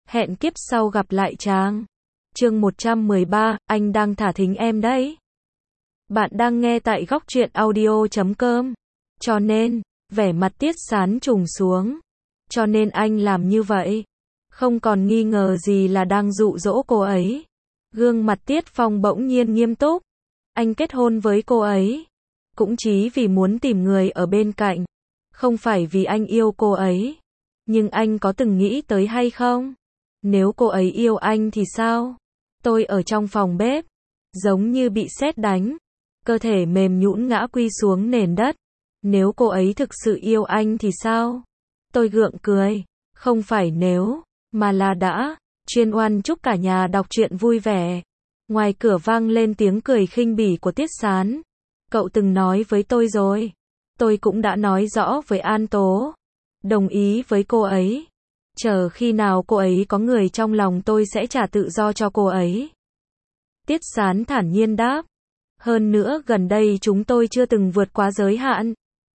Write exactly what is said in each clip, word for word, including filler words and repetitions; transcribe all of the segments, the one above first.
Hẹn kiếp sau gặp lại chàng. Chương một trăm mười ba, anh đang thả thính em đấy. Bạn đang nghe tại góc truyện audio chấm com. Cho nên, vẻ mặt Tiết Sán trùng xuống. Cho nên anh làm như vậy. Không còn nghi ngờ gì là đang dụ dỗ cô ấy. Gương mặt Tiết Phong bỗng nhiên nghiêm túc. Anh kết hôn với cô ấy. Cũng chỉ vì muốn tìm người ở bên cạnh. Không phải vì anh yêu cô ấy. Nhưng anh có từng nghĩ tới hay không? Nếu cô ấy yêu anh thì sao? Tôi ở trong phòng bếp. Giống như bị sét đánh. Cơ thể mềm nhũn ngã quy xuống nền đất. Nếu cô ấy thực sự yêu anh thì sao? Tôi gượng cười. Không phải nếu, mà là đã. Chuyên Oan chúc cả nhà đọc truyện vui vẻ. Ngoài cửa vang lên tiếng cười khinh bỉ của Tiết Sán. Cậu từng nói với tôi rồi. Tôi cũng đã nói rõ với An Tố. Đồng ý với cô ấy. Chờ khi nào cô ấy có người trong lòng tôi sẽ trả tự do cho cô ấy. Tiết Sán thản nhiên đáp. Hơn nữa gần đây chúng tôi chưa từng vượt quá giới hạn.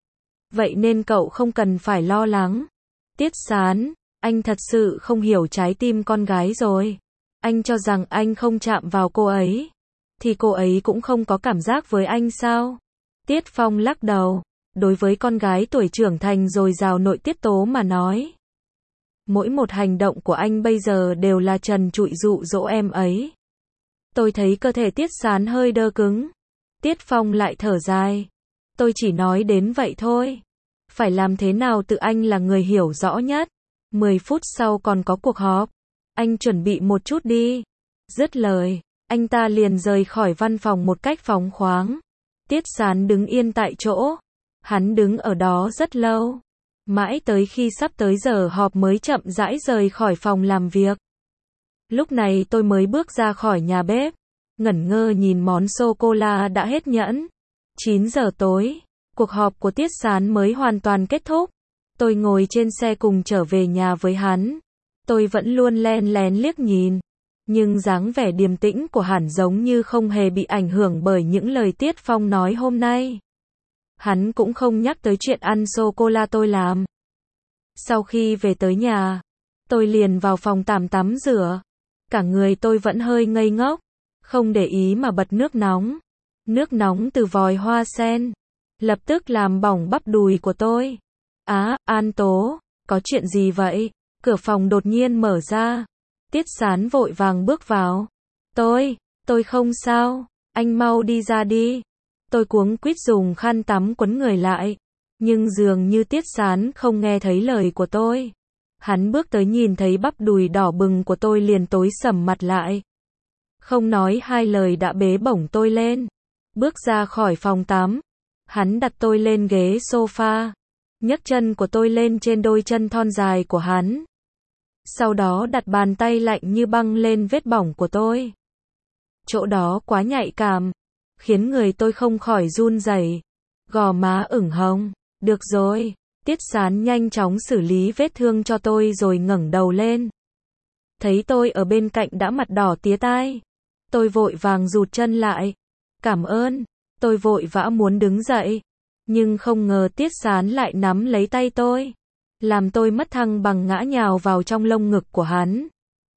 Vậy nên cậu không cần phải lo lắng. Tiết Sán, anh thật sự không hiểu trái tim con gái rồi. Anh cho rằng anh không chạm vào cô ấy. Thì cô ấy cũng không có cảm giác với anh sao? Tiết Phong lắc đầu. Đối với con gái tuổi trưởng thành dồi dào nội tiết tố mà nói. Mỗi một hành động của anh bây giờ đều là trần trụi dụ dỗ em ấy. Tôi thấy cơ thể Tiết Sán hơi đơ cứng. Tiết Phong lại thở dài. Tôi chỉ nói đến vậy thôi. Phải làm thế nào tự anh là người hiểu rõ nhất. mười phút sau còn có cuộc họp. Anh chuẩn bị một chút đi. Dứt lời, anh ta liền rời khỏi văn phòng một cách phóng khoáng. Tiết Sán đứng yên tại chỗ. Hắn đứng ở đó rất lâu. Mãi tới khi sắp tới giờ họp mới chậm rãi rời khỏi phòng làm việc. Lúc này tôi mới bước ra khỏi nhà bếp. Ngẩn ngơ nhìn món sô-cô-la đã hết nhẫn. chín giờ tối. Cuộc họp của Tiết Sán mới hoàn toàn kết thúc. Tôi ngồi trên xe cùng trở về nhà với hắn. Tôi vẫn luôn len lén liếc nhìn. Nhưng dáng vẻ điềm tĩnh của hắn giống như không hề bị ảnh hưởng bởi những lời Tiết Phong nói hôm nay. Hắn cũng không nhắc tới chuyện ăn sô-cô-la tôi làm. Sau khi về tới nhà, tôi liền vào phòng tắm tắm rửa. Cả người tôi vẫn hơi ngây ngốc. Không để ý mà bật nước nóng. Nước nóng từ vòi hoa sen. Lập tức làm bỏng bắp đùi của tôi. Á, An Tố, có chuyện gì vậy? Cửa phòng đột nhiên mở ra. Tiết Sán vội vàng bước vào. Tôi, tôi không sao, anh mau đi ra đi. Tôi cuống quýt dùng khăn tắm quấn người lại. Nhưng dường như Tiết Sán không nghe thấy lời của tôi. Hắn bước tới nhìn thấy bắp đùi đỏ bừng của tôi liền tối sầm mặt lại. Không nói hai lời đã bế bổng tôi lên. Bước ra khỏi phòng tắm. Hắn đặt tôi lên ghế sofa. Nhấc chân của tôi lên trên đôi chân thon dài của hắn. Sau đó đặt bàn tay lạnh như băng lên vết bỏng của tôi. Chỗ đó quá nhạy cảm. Khiến người tôi không khỏi run rẩy. Gò má ửng hồng. Được rồi. Tiết Sán nhanh chóng xử lý vết thương cho tôi rồi ngẩng đầu lên. Thấy tôi ở bên cạnh đã mặt đỏ tía tai. Tôi vội vàng rụt chân lại. Cảm ơn. Tôi vội vã muốn đứng dậy. Nhưng không ngờ Tiết Sán lại nắm lấy tay tôi. Làm tôi mất thăng bằng ngã nhào vào trong lông ngực của hắn.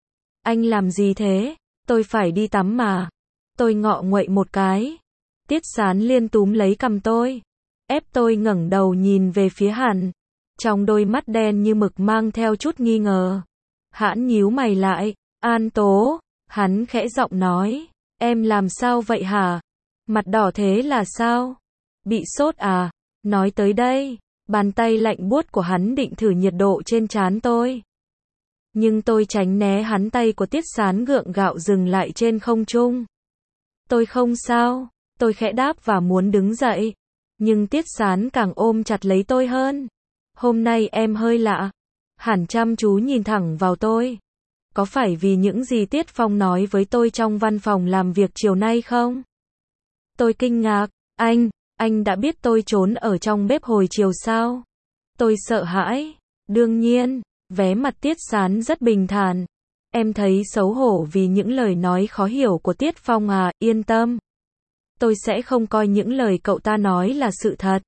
Anh làm gì thế? Tôi phải đi tắm mà. Tôi ngọ nguậy một cái. Tiết Sán liên túm lấy cằm tôi. Ép tôi ngẩng đầu nhìn về phía hắn. Trong đôi mắt đen như mực mang theo chút nghi ngờ. Hắn nhíu mày lại. An Tố. Hắn khẽ giọng nói. Em làm sao vậy hả? Mặt đỏ thế là sao? Bị sốt à? Nói tới đây. Bàn tay lạnh buốt của hắn định thử nhiệt độ trên trán tôi. Nhưng tôi tránh né hắn tay của Tiết Sán gượng gạo dừng lại trên không trung. Tôi không sao. Tôi khẽ đáp và muốn đứng dậy. Nhưng Tiết Sán càng ôm chặt lấy tôi hơn. Hôm nay em hơi lạ. Hắn chăm chú nhìn thẳng vào tôi. Có phải vì những gì Tiết Phong nói với tôi trong văn phòng làm việc chiều nay không? Tôi kinh ngạc. Anh, anh đã biết tôi trốn ở trong bếp hồi chiều sao? Tôi sợ hãi. Đương nhiên, vé mặt Tiết Sán rất bình thản. Em thấy xấu hổ vì những lời nói khó hiểu của Tiết Phong à, yên tâm. Tôi sẽ không coi những lời cậu ta nói là sự thật.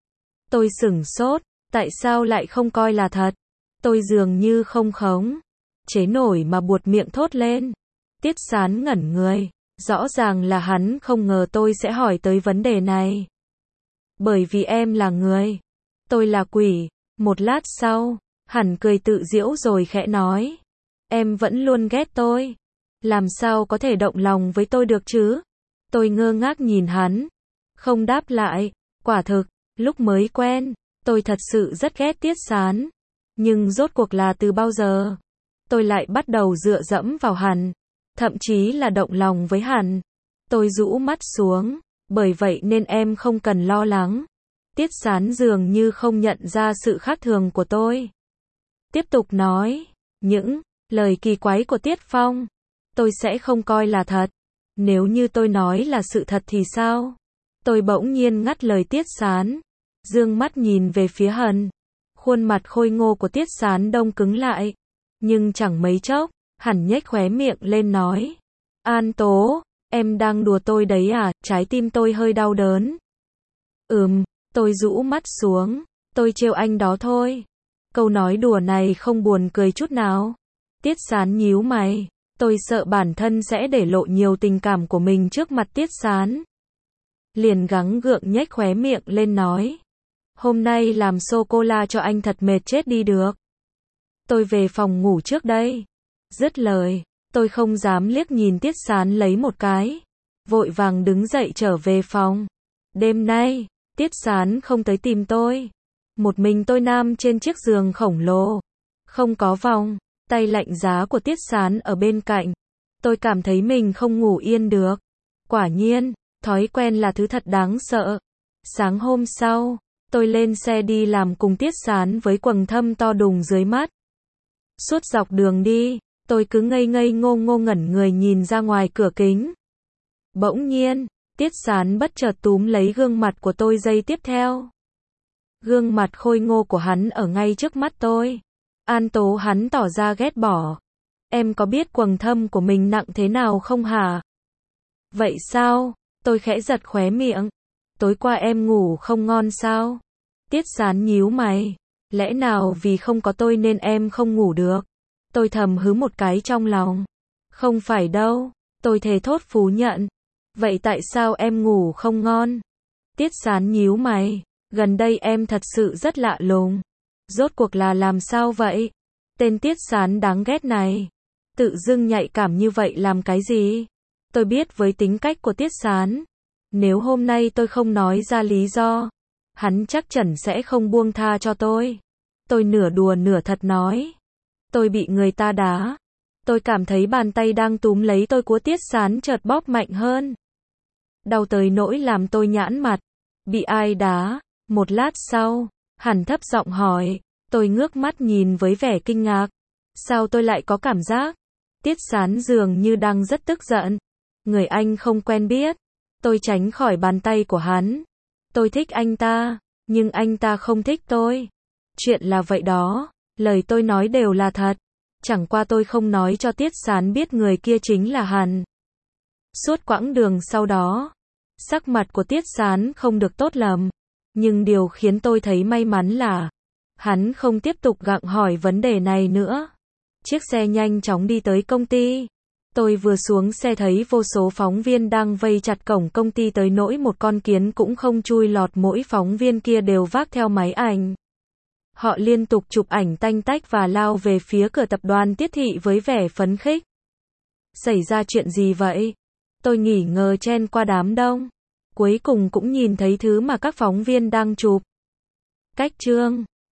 Tôi sửng sốt, tại sao lại không coi là thật? Tôi dường như không khống. chế nổi mà buột miệng thốt lên. Tiết Sán ngẩn người. Rõ ràng là hắn không ngờ tôi sẽ hỏi tới vấn đề này. Bởi vì em là người. Tôi là quỷ. Một lát sau, hắn cười tự giễu rồi khẽ nói. Em vẫn luôn ghét tôi. Làm sao có thể động lòng với tôi được chứ? Tôi ngơ ngác nhìn hắn. Không đáp lại. Quả thực, lúc mới quen, tôi thật sự rất ghét Tiết Sán. Nhưng rốt cuộc là từ bao giờ? Tôi lại bắt đầu dựa dẫm vào hắn. Thậm chí là động lòng với hắn. Tôi rũ mắt xuống. Bởi vậy nên em không cần lo lắng. Tiết Sán dường như không nhận ra sự khác thường của tôi. Tiếp tục nói. Những lời kỳ quái của Tiết Phong, tôi sẽ không coi là thật. Nếu như tôi nói là sự thật thì sao? Tôi bỗng nhiên ngắt lời Tiết Sán. Dương mắt nhìn về phía hắn. Khuôn mặt khôi ngô của Tiết Sán đông cứng lại. Nhưng chẳng mấy chốc, hắn nhếch khóe miệng lên nói. An Tố, em đang đùa tôi đấy à? Trái tim tôi hơi đau đớn. Ừm, tôi rũ mắt xuống. Tôi trêu anh đó thôi. Câu nói đùa này không buồn cười chút nào. Tiết Sán nhíu mày. Tôi sợ bản thân sẽ để lộ nhiều tình cảm của mình trước mặt Tiết Sán. Liền gắng gượng nhếch khóe miệng lên nói. Hôm nay làm sô-cô-la cho anh thật mệt chết đi được. Tôi về phòng ngủ trước đây. Dứt lời, tôi không dám liếc nhìn Tiết Sán lấy một cái. Vội vàng đứng dậy trở về phòng. Đêm nay, Tiết Sán không tới tìm tôi. Một mình tôi nằm trên chiếc giường khổng lồ. Không có vòng, tay lạnh giá của Tiết Sán ở bên cạnh. Tôi cảm thấy mình không ngủ yên được. Quả nhiên, thói quen là thứ thật đáng sợ. Sáng hôm sau, tôi lên xe đi làm cùng Tiết Sán với quầng thâm to đùng dưới mắt. Suốt dọc đường đi, tôi cứ ngây ngây ngô ngô ngẩn người nhìn ra ngoài cửa kính. Bỗng nhiên, Tiết Sán bất chợt túm lấy gương mặt của tôi giây tiếp theo. Gương mặt khôi ngô của hắn ở ngay trước mắt tôi. An Tố, hắn tỏ ra ghét bỏ. Em có biết quầng thâm của mình nặng thế nào không hả? Vậy sao? Tôi khẽ giật khóe miệng. Tối qua em ngủ không ngon sao? Tiết Sán nhíu mày. Lẽ nào vì không có tôi nên em không ngủ được? Tôi thầm hứ một cái trong lòng. Không phải đâu, tôi thề thốt phủ nhận. Vậy tại sao em ngủ không ngon? Tiết Sán nhíu mày. Gần đây em thật sự rất lạ lùng. Rốt cuộc là làm sao vậy? Tên Tiết Sán đáng ghét này. Tự dưng nhạy cảm như vậy làm cái gì? Tôi biết với tính cách của Tiết Sán. Nếu hôm nay tôi không nói ra lý do, hắn chắc chắn sẽ không buông tha cho tôi. Tôi nửa đùa nửa thật nói. Tôi bị người ta đá. Tôi cảm thấy bàn tay đang túm lấy tôi của Tiết Sán chợt bóp mạnh hơn. Đau tới nỗi làm tôi nhãn mặt. Bị ai đá? Một lát sau, hắn thấp giọng hỏi. Tôi ngước mắt nhìn với vẻ kinh ngạc. Sao tôi lại có cảm giác? Tiết Sán dường như đang rất tức giận. Người anh không quen biết. Tôi tránh khỏi bàn tay của hắn. Tôi thích anh ta, nhưng anh ta không thích tôi. Chuyện là vậy đó, lời tôi nói đều là thật. Chẳng qua tôi không nói cho Tiết Sán biết người kia chính là hắn. Suốt quãng đường sau đó, sắc mặt của Tiết Sán không được tốt lắm. Nhưng điều khiến tôi thấy may mắn là hắn không tiếp tục gặng hỏi vấn đề này nữa. Chiếc xe nhanh chóng đi tới công ty. Tôi vừa xuống xe thấy vô số phóng viên đang vây chặt cổng công ty tới nỗi một con kiến cũng không chui lọt, mỗi phóng viên kia đều vác theo máy ảnh. Họ liên tục chụp ảnh tanh tách và lao về phía cửa tập đoàn Tiết Thị với vẻ phấn khích. Xảy ra chuyện gì vậy? Tôi nghỉ ngờ chen qua đám đông. Cuối cùng cũng nhìn thấy thứ mà các phóng viên đang chụp. Cách chương